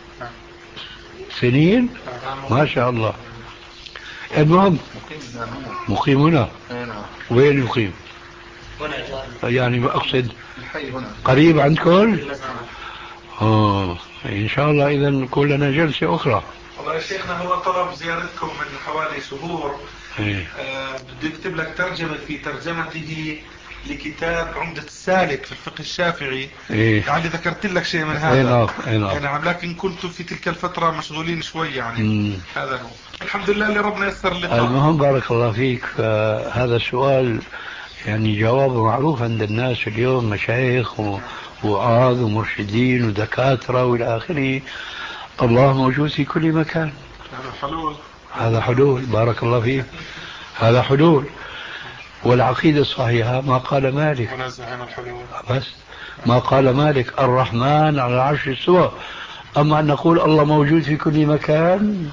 سنين؟ ما شاء الله. المهم مقيم هنا. وين يقيم؟ يعني أقصد قريب عندكم؟ آه إن شاء الله إذا نكون لنا جلسة أخرى. والله يا شيخنا هو طلب زيارتكم من حوالي شهور. إيه. آه بده يكتب لك ترجمة في ترجمته لكتاب عمدة السالك في الفقه الشافعي. إيه. يعني ذكرت لك شيء من هذا. إيه نعم. إيه نعم. نعم لكن كنت في تلك الفترة مشغولين شوي يعني. مم. هذا هو. الحمد لله اللي ربنا يسر اللقاء. المهم بارك الله فيك. هذا السؤال يعني جوابه معروف عند الناس اليوم، مشايخ ووعاظ ومرشدين ودكاترة والى آخره. الله موجود في كل مكان. هذا حلول. هذا حلول بارك الله فيك. هذا حلول. والعقيدة الصحيحة ما قال مالك، بس ما قال مالك الرحمن على العرش استوى. أما أن نقول الله موجود في كل مكان،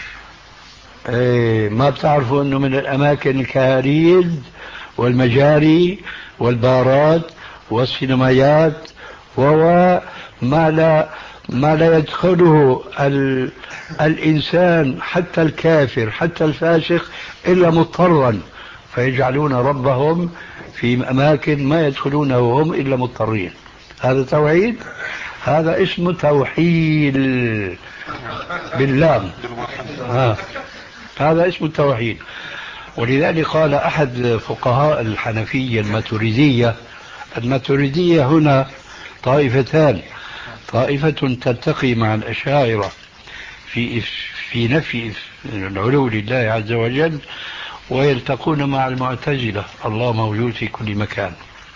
ايه ما بتعرفوا أنه من الأماكن الكهاريد والمجاري والبارات والسينمايات وما لا ما لا يدخله ال الإنسان حتى الكافر حتى الفاسق إلا مضطرا، فيجعلون ربهم في أماكن ما يدخلونه هم إلا مضطرين. هذا توحيد، هذا اسمه توحيد بالله. ها. هذا اسمه التوحيد. ولذلك قال أحد فقهاء الحنفية الماتريدية، الماتريدية هنا طائفتان، طائفة تلتقي مع الأشاعرة في في نفي العلو لله عز وجل، ويلتقون مع المعتزلة الله موجود في كل مكان،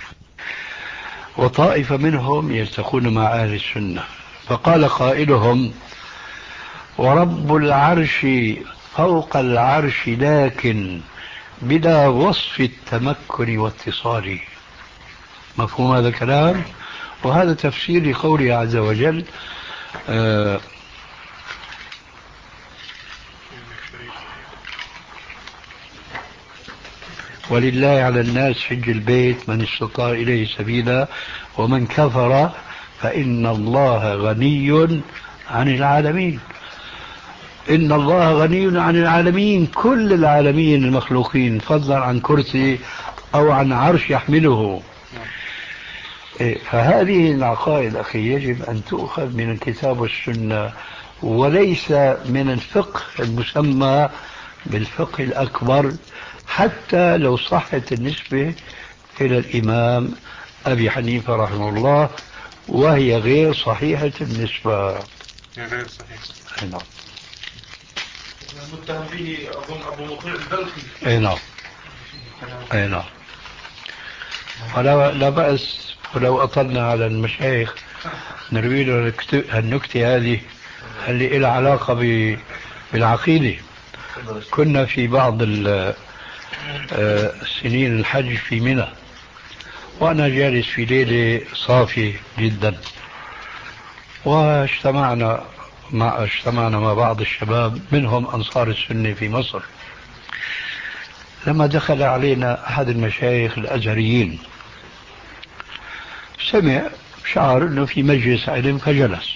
وطائفة منهم يلتقون مع أهل السنة. فقال قائلهم ورب العرش فوق العرش لكن بلا وصف التمكن واتصاله. مفهوم هذا الكلام؟ وهذا تفسير لقوله عز وجل آه ولله على الناس حج البيت من استطاع إليه سبيلا ومن كفر فإن الله غني عن العالمين. إن الله غني عن العالمين، كل العالمين المخلوقين، فضلا عن كرسي أو عن عرش يحمله. فهذه العقائد أخي يجب أن تؤخذ من الكتاب والسنة، وليس من الفقه المسمى بالفقه الأكبر، حتى لو صحت النسبة إلى الإمام أبي حنيفة رحمه الله، وهي غير صحيحة النسبة. غير صحيحة. نعم. المتهم به أظن أبو مطيع البلخي. أي نعم. أي نعم. فلا لا بأس ولو أطلنا على المشايخ نروي له النكتة هذه اللي لها علاقة بالعقيدة. كنا في بعض السنين الحج في منى، وأنا جالس في ليلة صافية جدا، واجتمعنا مع اجتمعنا مع بعض الشباب منهم أنصار السنة في مصر. لما دخل علينا أحد المشايخ الأزهريين سمع شعر أنه في مجلس علم فجلس،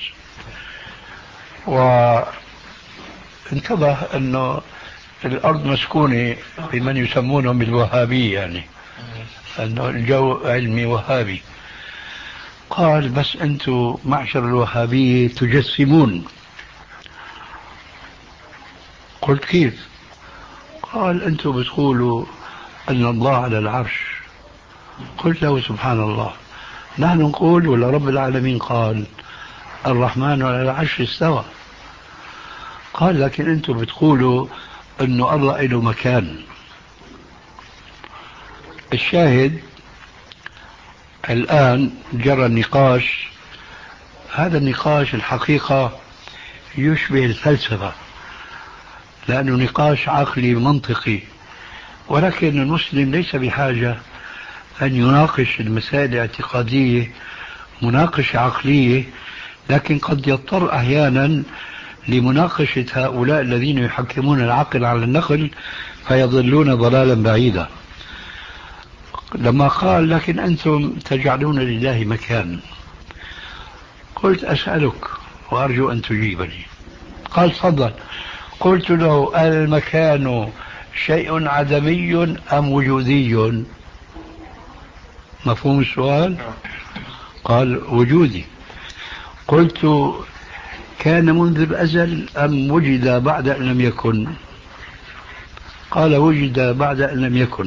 وانتبه أنه الأرض مسكونة بمن يسمونهم بالوهابية، يعني أنه الجو علمي وهابي. قال بس أنتم معشر الوهابية تجسمون. قلت كيف؟ قال أنتم بتقولوا أن الله على العرش. قلت له سبحان الله، نحن نقول ولا رب العالمين قال الرحمن على العرش استوى. قال لكن أنتم بتقولوا أنه الله له مكان. الشاهد الآن جرى النقاش، هذا النقاش الحقيقة يشبه الفلسفة، لأنه نقاش عقلي منطقي، ولكن المسلم ليس بحاجة أن يناقش المسائل الاعتقادية مناقشة عقلية، لكن قد يضطر أحيانا لمناقشة هؤلاء الذين يحكمون العقل على النقل فيضلون ضلالا بعيدا. لما قال لكن أنتم تجعلون لله مكان، قلت أسألك وأرجو أن تجيبني. قال تفضل. قلت له المكان شيء عدمي أم وجودي؟ مفهوم السؤال؟ قال وجودي. قلت كان منذ الأزل أم وجد بعد أن لم يكن؟ قال وجد بعد أن لم يكن.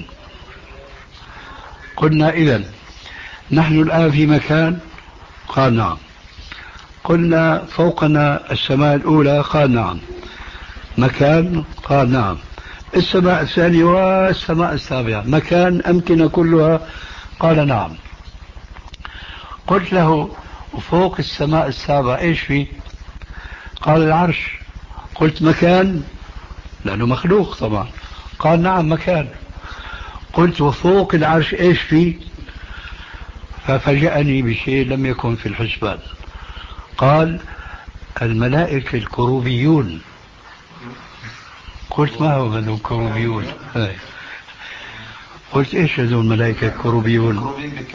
قلنا إذن نحن الآن في مكان؟ قال نعم. قلنا فوقنا السماء الأولى؟ قال نعم. مكان؟ قال نعم. السماء الثانية والسماء السابعة مكان أمكنة كلها؟ قال نعم. قلت له فوق السماء السابعة إيش في؟ قال العرش. قلت مكان؟ لأنه مخلوق طبعا. قال نعم مكان. قلت وفوق العرش إيش في؟ ففجأني بشيء لم يكن في الحسبان. قال الملائكة الكروبيون. قلت ما هو هذول الكروبيون؟ قلت ايش هذول الملائكة الكروبيون؟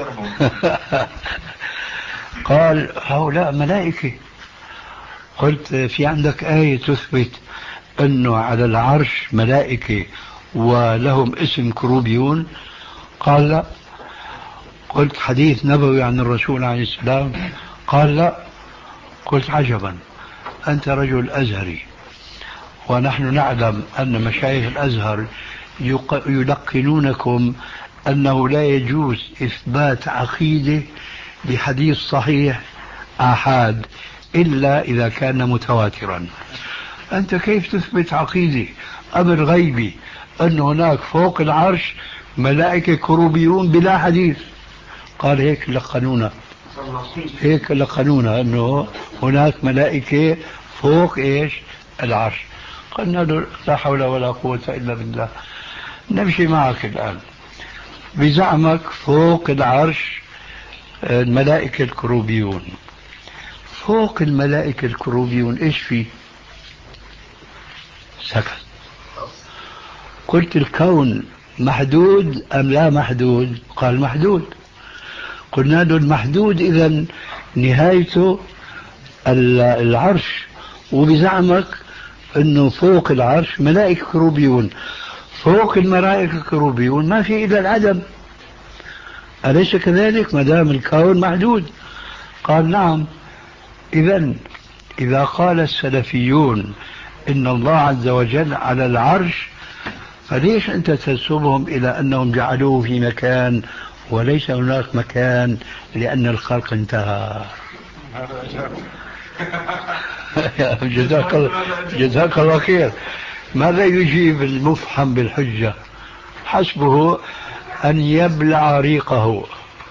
قال هؤلاء ملائكة. قلت في عندك آية تثبت أنه على العرش ملائكة ولهم اسم كروبيون؟ قال لا. قلت حديث نبوي عن الرسول عليه السلام؟ قال لا. قلت عجبا، أنت رجل أزهري ونحن نعلم أن مشايخ الأزهر يلقنونكم أنه لا يجوز إثبات عقيدة بحديث صحيح آحاد إلا إذا كان متواترا. أنت كيف تثبت عقيدة أمر غيبي أن هناك فوق العرش ملائكة كروبيون بلا حديث؟ قال هيك لقنونا، هيك لقنونا أنه هناك ملائكة فوق إيش؟ العرش. قلنا له لا حول ولا قوة إلا بالله. نمشي معك الآن بزعمك فوق العرش الملائكة الكروبيون. فوق الملائكة الكروبيون إيش فيه؟ سكت. قلت الكون محدود أم لا محدود؟ قال محدود. قلنا له المحدود إذن نهايته العرش، وبزعمك أنه فوق العرش ملائكة كروبيون. فوق الملائكة كروبيون ما في إلا العدم، أليس كذلك ما دام الكون محدود؟ قال نعم. إذن إذا قال السلفيون إن الله عز وجل على العرش، فليش أنت تنسبهم إلى أنهم جعلوه في مكان وليس هناك مكان لأن الخلق انتهى؟ جزاك الله جزاك الله خير. ماذا يجيب المفحم بالحجة؟ حسبه أن يبلع ريقه.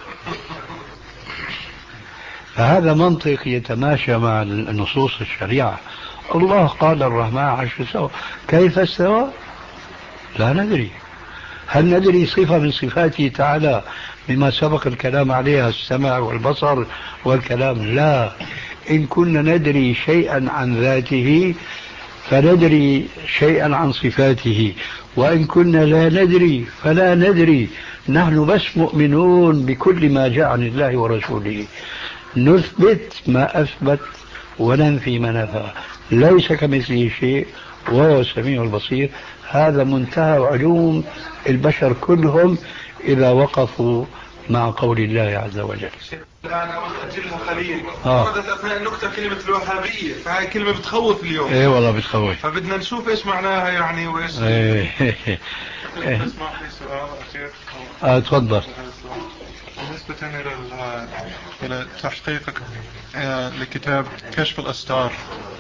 فهذا منطق يتماشى مع نصوص الشريعة. الله قال الرحمن عرش استوى، كيف استوى؟ لا ندري. هل ندري صفة من صفاته تعالى بما سبق الكلام عليها، السمع والبصر والكلام؟ لا. إن كنا ندري شيئا عن ذاته فندري شيئا عن صفاته، وإن كنا لا ندري فلا ندري. نحن بس مؤمنون بكل ما جاء عن الله ورسوله، نثبت ما أثبت وننفي ما نفى. ليس كمثله شيء وهو السميع البصير. هذا منتهى علوم البشر كلهم إذا وقفوا مع قول الله عز وجل. الآن أجله خليل آه. وردت أثناء النكتة كلمة الوهابية، فهي كلمة بتخوف اليوم. إيه والله بتخوف. فبدنا نشوف إيش معناها يعني وإيش. إيه. اسمح لي سؤال أخير. آه تفضل. بالنسبة إلى إلى تحقيقك لكتاب كشف الأستار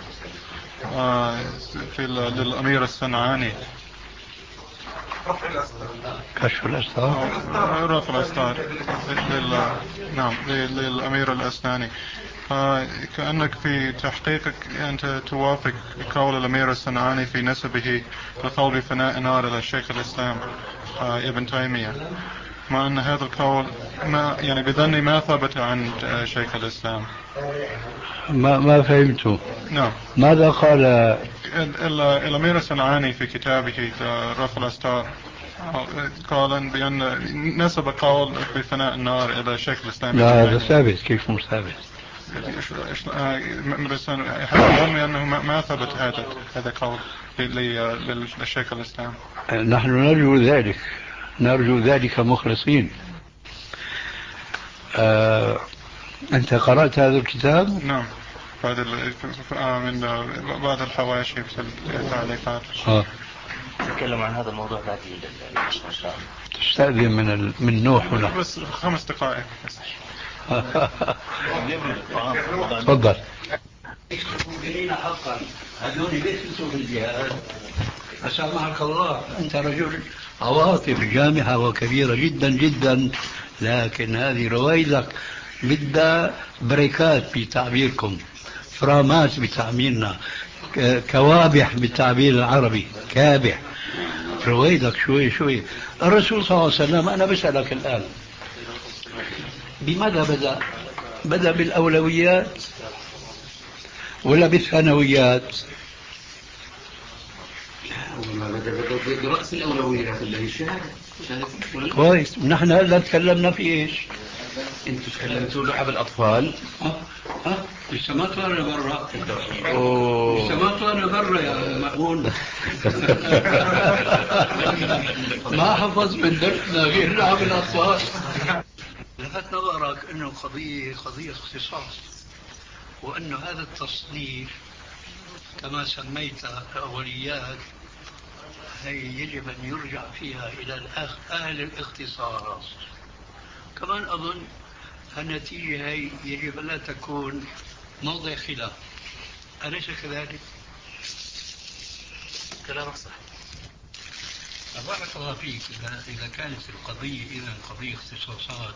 في للأمير الصنعاني. كشف الأستار. رفع الأستار لل... نعم للأمير الأسناني. كأنك في تحقيقك أنت توافق قول الأمير الصنعاني في نسبه لقول بفناء نار إلى الشيخ الإسلام ابن تيمية، مع أن هذا القول ما يعني بظني ما ثبت عن شيخ الإسلام. ما ما فهمته. نعم. ماذا قال الأمير الصنعاني في كتابه رفع الأستار؟ قال بأن نسب قول بفناء النار إلى شيخ الإسلام. لا هذا ثابت. كيف مش ثابت؟ بس أظن أنه ما ثبت هذا هذا قول للشيخ الإسلام. نحن نرجو ذلك، نرجو ذلك مخلصين. آه، أنت قرأت هذا الكتاب؟ نعم. بعد من بعض الحواشي في التعليقات. آه. نتكلم عن هذا الموضوع بعدين إن شاء الله. تستأذن من ال... من نوح ولا بس خمس دقائق بس. تفضل. حقا هذول بيثبتوا في الجهاد. أسامحك الله، أنت رجل عواطف جامحة وكبيرة جدا جدا، لكن هذه رويدك بدها بريكات بتعبيركم، فرامات بتعبيرنا، كوابح بالتعبير العربي، كابح. رويدك شوي شوي. الرسول صلى الله عليه وسلم، أنا بسألك الآن، بماذا بدأ؟ بدأ بالأولويات ولا بالثانويات؟ برأس الأولويات اللي هي الشهادة. كويس. نحن هلا تكلمنا في ايش؟ انتوا تكلمتوا لعب الأطفال. ها ها لسه ما طلعنا برا. لسه ما طلعنا برا يا مأمون. ما حفظ من درسنا غير لعب الأطفال. لفت نظرك انه قضية قضية اختصاص، وانه هذا التصنيف كما سميتها الأوليات هي يجب أن يرجع فيها إلى أهل الاختصاص. كمان أظن النتيجة هي يجب أن لا تكون موضع خلاف، أليس كذلك؟ كلامك صح. بارك الله فيك. إذا كانت القضية إذا قضية اختصاصات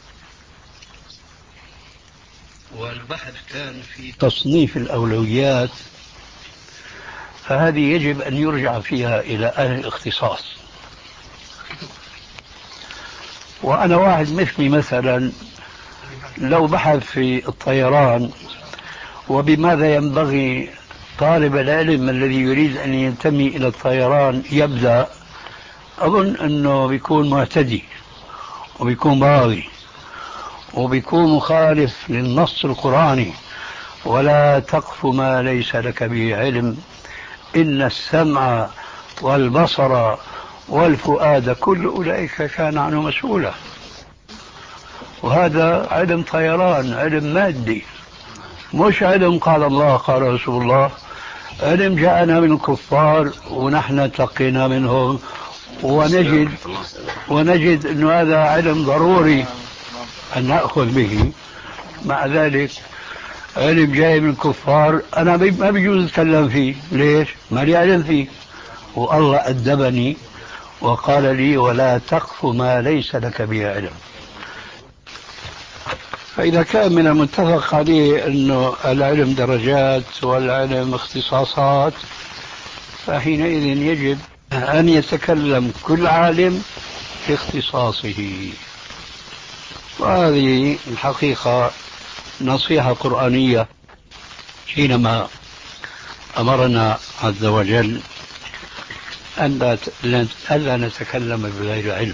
والبحث كان في تصنيف الأولويات، فهذه يجب أن يرجع فيها إلى أهل الاختصاص. وأنا واحد مثلي مثلا لو بحث في الطيران وبماذا ينبغي طالب العلم الذي يريد أن ينتمي إلى الطيران يبدأ، أظن أنه بيكون معتدي وبيكون باغي وبيكون مخالف للنص القرآني. ولا تقف ما ليس لك به علم، إن السمع والبصر والفؤاد كل أولئك كان عنه مسؤولا. وهذا علم طيران، علم مادي، مش علم قال الله قال رسول الله، علم جاءنا من الكفار ونحن تلقينا منهم، ونجد ونجد أن هذا علم ضروري أن نأخذ به. مع ذلك علم جاي من الكفار أنا ما بيجوز أتكلم فيه. ليش؟ ما لي علم فيه. والله أدبني وقال لي ولا تقف ما ليس لك به علم. فإذا كان من المتفق عليه أنه العلم درجات والعلم اختصاصات، فحينئذ يجب أن يتكلم كل عالم في اختصاصه. وهذه الحقيقة نصيحة قرآنية حينما أمرنا عز وجل أن لا نتكلم بغير علم،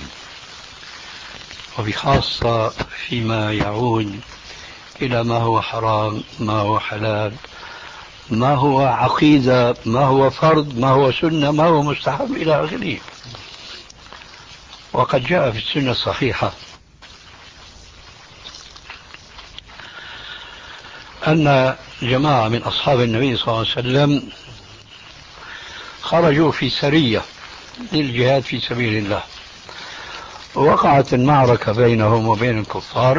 وبخاصة فيما يعود إلى ما هو حرام، ما هو حلال، ما هو عقيدة، ما هو فرض، ما هو سنة، ما هو مستحب إلى آخره. وقد جاء في السنة الصحيحة أن جماعة من أصحاب النبي صلى الله عليه وسلم خرجوا في سرية للجهاد في سبيل الله، ووقعت المعركة بينهم وبين الكفار،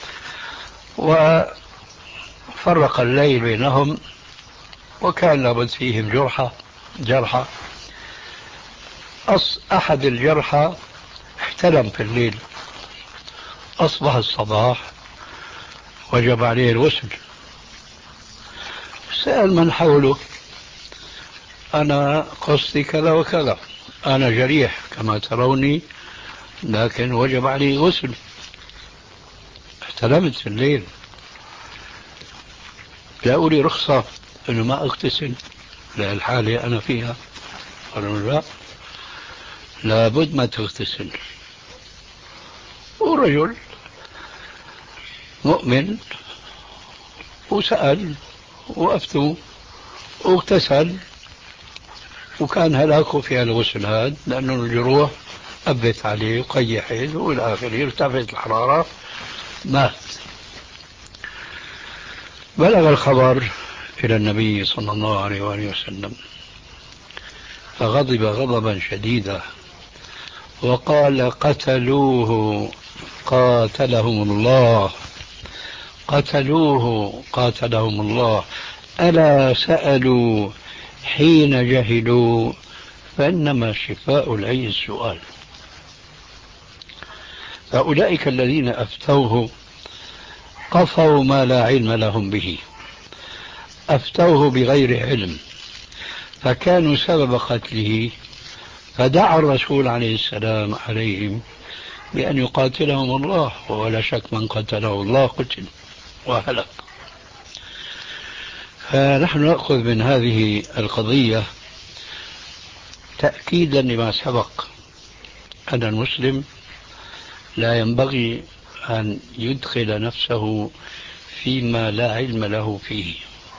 وفرق الليل بينهم، وكان لابد فيهم جرحى جرحى أص أحد الجرحى احتلم في الليل، أصبح الصباح وجب عليه الغسل. سأل من حوله أنا قصدي كذا وكذا، أنا جريح كما تروني، لكن وجب علي غسل، احتلمت في الليل، جاءوا لي رخصة أنه ما أغتسل للحالة أنا فيها. قالوا لا، لابد ما تغتسل. ورجل مؤمن وسأل وأفتوا واغتسل، وكان هلاكه في الغسل هذا لأنه الجروح أبت عليه وقيحت وإلى آخره، ارتفعت الحرارة، مات. بلغ الخبر إلى النبي صلى الله عليه وآله وسلم، فغضب غضبا شديدا وقال: قتلوه قاتلهم الله، قتلوه قاتلهم الله، ألا سألوا حين جهلوا فإنما شفاء العي السؤال. فأولئك الذين أفتوه قفوا ما لا علم لهم به، أفتوه بغير علم، فكانوا سبب قتله، فدعا الرسول عليه السلام عليهم بأن يقاتلهم الله، ولا شك من قتله الله قتل وهلك. فنحن نأخذ من هذه القضية تأكيدا لما سبق، أن المسلم لا ينبغي أن يدخل نفسه فيما لا علم له فيه،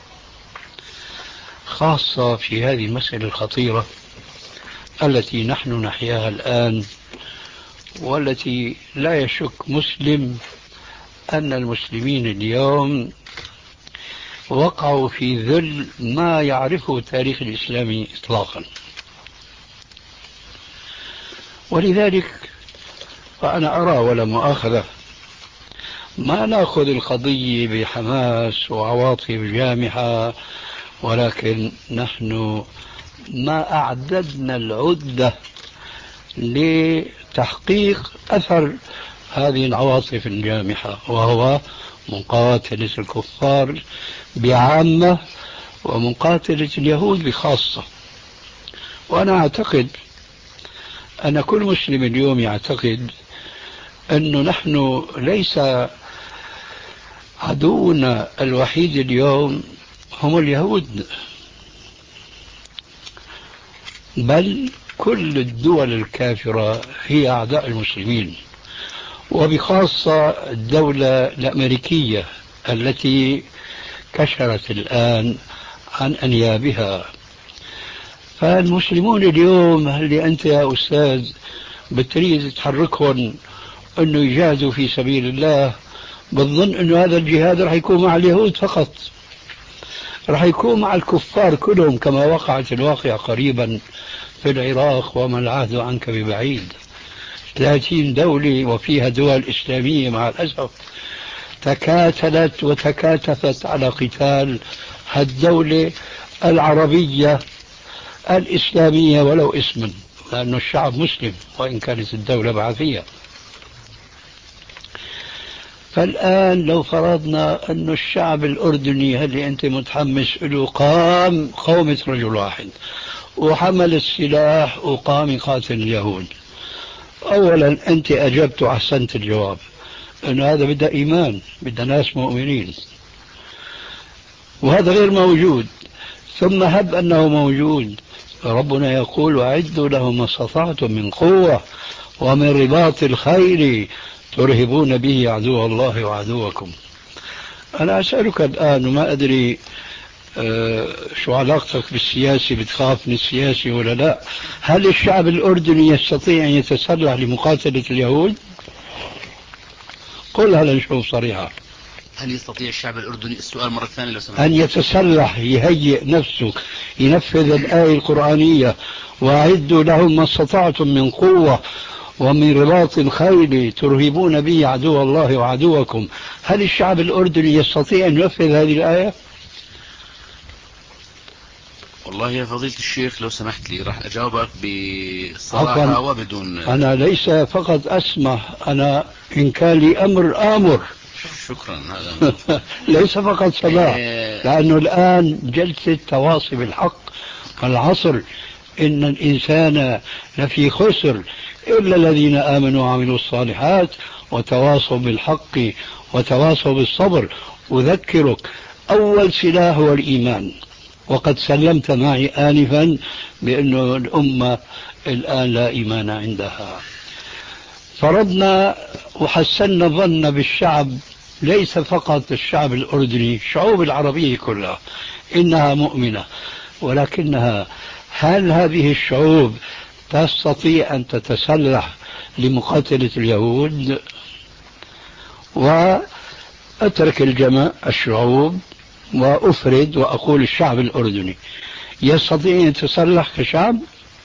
خاصة في هذه المسألة الخطيرة التي نحن نحياها الآن، والتي لا يشك مسلم أن المسلمين اليوم وقعوا في ذل ما يعرفه التاريخ الإسلامي إطلاقا. ولذلك فأنا أرى ولا مؤاخذة ما نأخذ القضية بحماس وعواطف جامحة، ولكن نحن ما أعددنا العدة لتحقيق أثر هذه العواطف الجامحة، وهو مقاتلة الكفار بعامة ومقاتلة اليهود بخاصة. وأنا أعتقد أن كل مسلم اليوم يعتقد أنه نحن ليس عدونا الوحيد اليوم هم اليهود، بل كل الدول الكافرة هي أعداء المسلمين، وبخاصة الدولة الأمريكية التي كشرت الآن عن أنيابها. فالمسلمون اليوم اللي أنت يا أستاذ بتريد تحركهم أنه يجاهدوا في سبيل الله، بتظن أنه هذا الجهاد رح يكون مع اليهود فقط، رح يكون مع الكفار كلهم، كما وقعت الواقع قريبا في العراق وما العهد عنك ببعيد. ثلاثين دولة وفيها دول إسلامية مع الأسف تكاتلت وتكاتفت على قتال الدولة العربية الإسلامية ولو اسما، لأن الشعب مسلم وإن كانت الدولة بعثية. فالآن لو فرضنا أن الشعب الأردني اللي أنت متحمس له قام قومة رجل واحد وحمل السلاح وقام يقاتل اليهود، أولا أنت أجبت وأحسنت الجواب أن هذا بدأ إيمان، بدأ ناس مؤمنين، وهذا غير موجود. ثم هب أنه موجود، ربنا يقول: وأعدوا لهم ما استطعتم من قوة ومن رباط الخيل ترهبون به عدو الله وعدوكم. أنا أسألك الآن وما أدري أه شو علاقتك بالسياسي، بتخاف من السياسي ولا لا؟ هل الشعب الأردني يستطيع أن يتسلح لمقاتلة اليهود؟ قلها لنشوف صريحة. هل يستطيع الشعب الأردني، السؤال مرة ثانية لو سمحت، أن يتسلح، يهيئ نفسه، ينفذ الآية القرآنية: وأعدوا لهم ما استطعتم من قوة ومن رباط الخيل ترهبون به عدو الله وعدوكم؟ هل الشعب الأردني يستطيع أن ينفذ هذه الآية؟ والله يا فضيلة الشيخ لو سمحت لي راح أجاوبك بصراحة وبدون. أنا ليس فقط أسمع، أنا إن كان لي أمر آمر. شكرا. هذا ليس فقط سماع، لأنه الآن جلسة تواصي بالحق. العصر إن الإنسان لفي خسر إلا الذين آمنوا وعملوا الصالحات وتواصوا بالحق وتواصوا بالصبر. أذكرك أول سلاح هو الإيمان، وقد سلمت معي آنفا بأن الأمة الآن لا إيمان عندها. فرضنا وحسنا ظن بالشعب، ليس فقط الشعب الأردني، الشعوب العربية كلها إنها مؤمنة، ولكنها هل هذه الشعوب تستطيع أن تتسلح لمقاتلة اليهود؟ وأترك الجماعة الشعوب وأفرد وأقول الشعب الأردني يستطيع أن يتسلح كشعب؟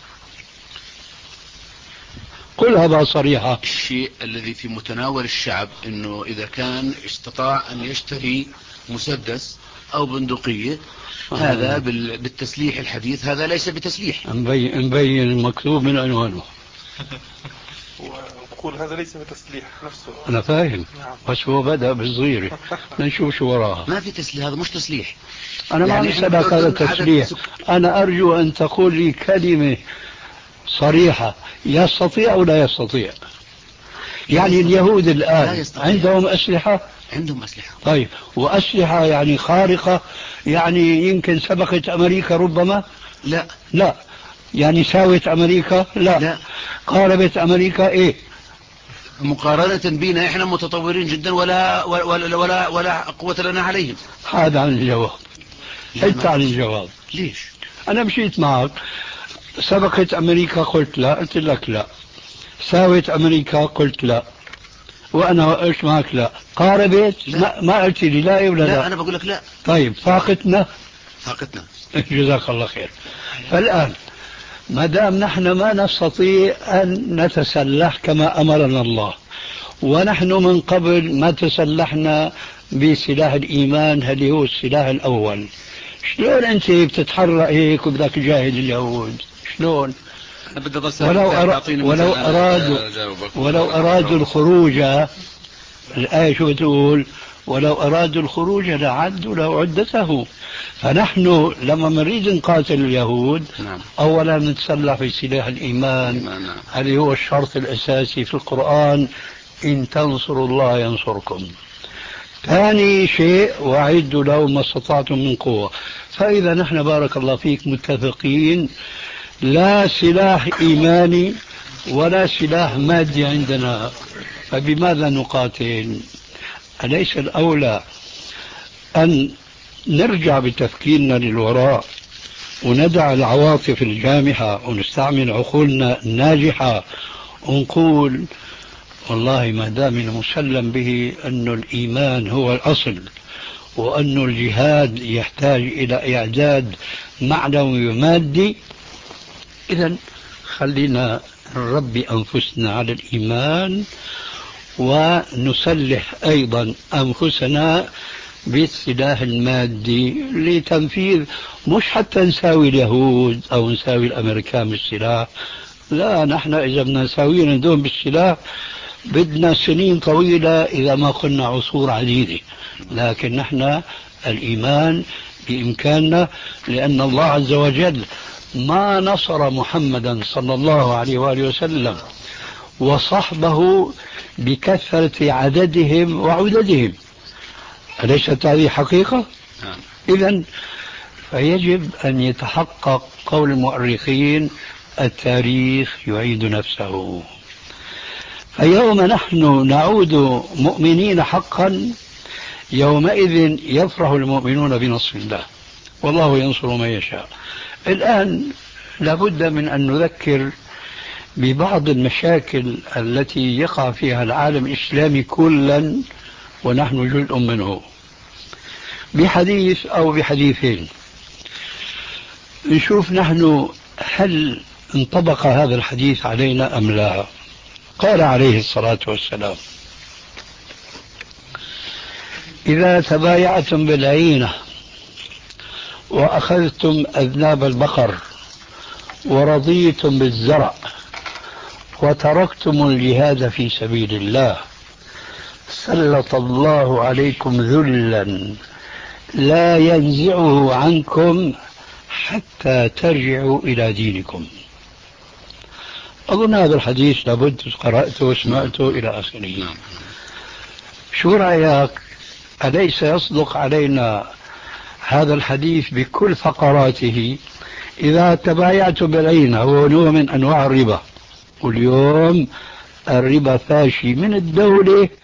قلها بقى صريحة. الشيء الذي في متناول الشعب أنه إذا كان استطاع أن يشتري مسدس أو بندقية آه. هذا بالتسليح الحديث هذا ليس بتسليح. مبين, مبين المكتوب من عنوانه. وقول هذا ليس بتسليح نفسه. أنا فاهم. نعم. بس هو بدأ بالصغيرة. نشوف شو وراها. ما في تسليح، هذا مش تسليح. أنا يعني ما أسألك هذا تسليح. أنا أرجو أن تقول لي كلمة صريحة يستطيع أو لا يستطيع. يعني اليهود الآن عندهم أسلحة؟ عندهم أسلحة. طيب وأسلحة يعني خارقة، يعني يمكن سبقت أمريكا ربما؟ لا. لا. يعني ساوت أمريكا؟ لا. لا. قاربت أمريكا؟ إيه؟ مقارنة بنا إحنا متطورين جدا ولا ولا ولا, ولا قوة لنا عليهم. هذا عن الجواب. حتى عن الجواب. ليش؟ أنا مشيت معك. سبقت أمريكا قلت لا، قلت لك لا. ساوت أمريكا قلت لا، وأنا إيش معك لا. قاربت لا. ما, ما قلت لي لا ولا لا, لا أنا بقول لك لا. طيب فاقتنا فاقتنا جزاك الله خير. فالآن ما دام نحن ما نستطيع أن نتسلح كما أمرنا الله، ونحن من قبل ما تسلحنا بسلاح الإيمان اللي هو السلاح الأول، شلون أنت بتتحرك هيك وبدك تجاهد اليهود؟ شلون؟ ولو, أرا... ولو أرادوا ولو أرادوا الخروج، الآية شو بتقول؟ ولو أرادوا الخروج لعدوا له عدته. فنحن لما نريد نقاتل اليهود نعم. أولا نتسلح في سلاح الإيمان نعم. اللي هو الشرط الأساسي في القرآن، إن تنصروا الله ينصركم. ثاني شيء وأعدوا له ما استطعتم من قوة. فإذا نحن بارك الله فيك متفقين، لا سلاح إيماني ولا سلاح مادي عندنا، فبماذا نقاتل؟ أليس الأولى أن نرجع بتفكيرنا للوراء وندع العواطف الجامحة ونستعمل عقولنا الناجحة ونقول والله ما دام المسلم به أن الإيمان هو الأصل، وأن الجهاد يحتاج إلى إعداد معنوي ومادي، إذن خلينا نربي أنفسنا على الإيمان ونسلح أيضا أنفسنا بالسلاح المادي لتنفيذ، مش حتى نساوي اليهود أو نساوي الأمريكان بالسلاح، لا، نحن إذا بدنا نساوي ندوم بالسلاح بدنا سنين طويلة إذا ما قلنا عصور عديدة، لكن نحن الإيمان بإمكاننا، لأن الله عز وجل ما نصر محمدا صلى الله عليه وآله وسلم وصحبه بكثرة عددهم وعددهم. أليست هذه حقيقة؟ إذن فيجب أن يتحقق قول المؤرخين التاريخ يعيد نفسه. فيوم نحن نعود مؤمنين حقا يومئذ يفرح المؤمنون بنصر الله، والله ينصر من يشاء. الآن لابد من أن نذكر ببعض المشاكل التي يقع فيها العالم الإسلامي كلا ونحن جزء منه، بحديث أو بحديثين، نشوف نحن هل انطبق هذا الحديث علينا أم لا. قال عليه الصلاة والسلام: إذا تبايعتم بالعينة وأخذتم أذناب البقر ورضيتم بالزرع وتركتم الجهاد في سبيل الله سلط الله عليكم ذلا لا ينزعه عنكم حتى ترجعوا إلى دينكم. أظن هذا الحديث لابد قرأته وسمعته إلى آخره. شو رأيك؟ أليس يصدق علينا هذا الحديث بكل فقراته؟ إذا تبايعت بالعينة هو نوع من أنواع الربا، واليوم الربا فاشي من الدولة